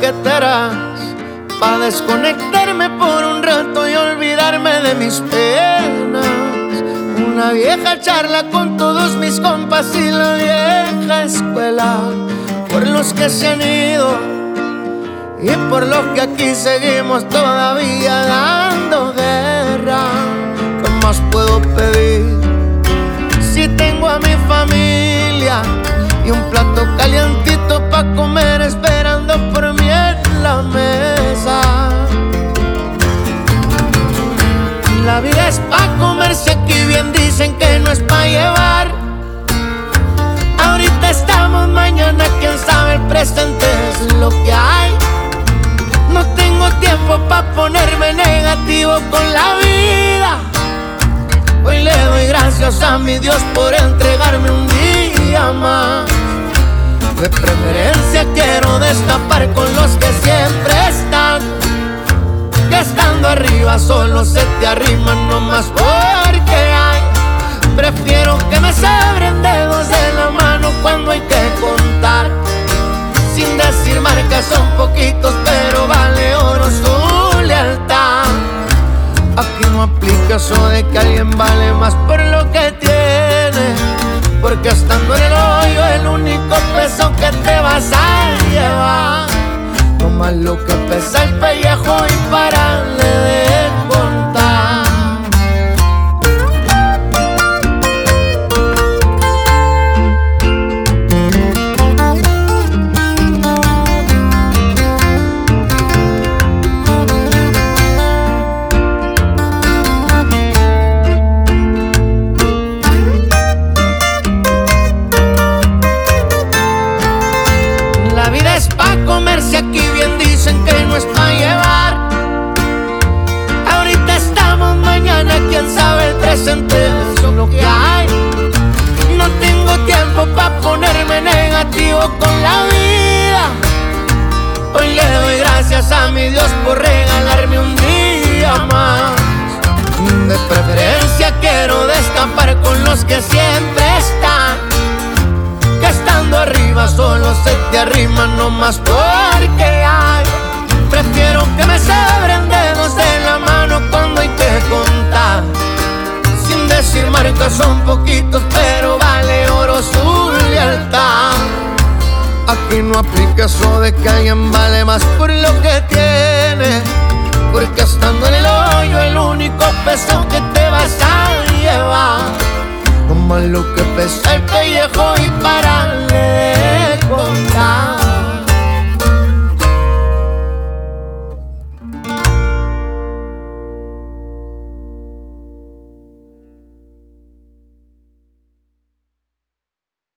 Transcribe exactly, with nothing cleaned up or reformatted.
carreteras pa' desconectarme por un rato y olvidarme de mis penas. Una vieja charla con todos mis compas y la vieja escuela, por los que se han ido y por los que aquí seguimos todavía dando guerra. ¿Qué más puedo pedir si tengo a mi familia y un plato calientito pa' comer esperando por mí en la mesa? La vida es pa' comerse, aquí bien dicen que no es pa' llevar. Ahorita estamos, mañana quién sabe, el presente es lo que hay. No tengo tiempo pa' ponerme negativo con la vida. Hoy le doy gracias a mi Dios por entregarme un día más. De preferencia quiero destapar con los que siempre están, que estando arriba solo se te arriman nomás porque hay. Prefiero que me sobren dedos de la mano cuando hay que contar, sin decir marcas son poquitos pero vale oro su lealtad. Aquí no aplica eso de que alguien vale más por lo que tiene, porque estando en el hoyo el único peso que te vas a llevar, no más lo que pesa el pellejo y pararle de contar. La vida es pa' comerse, aquí bien dicen que no es pa' llevar. Ahorita estamos, mañana quién sabe, el presente es lo que hay. No tengo tiempo pa' ponerme negativo con la vida. Hoy le doy gracias a mi Dios por regalarme un día más. De preferencia quiero destapar con los que siempre están, que estando arriba solo se te arriman nomás porque hay. Prefiero que me sobren dedos de la mano cuando hay que contar, sin decir marcas son poquitos pero vale oro su lealtad. Aquí no aplica eso de que alguien vale más por lo que tiene, porque estando en el hoyo el único peso que te vas a llevar, no más lo que pesa el pellejo y pararle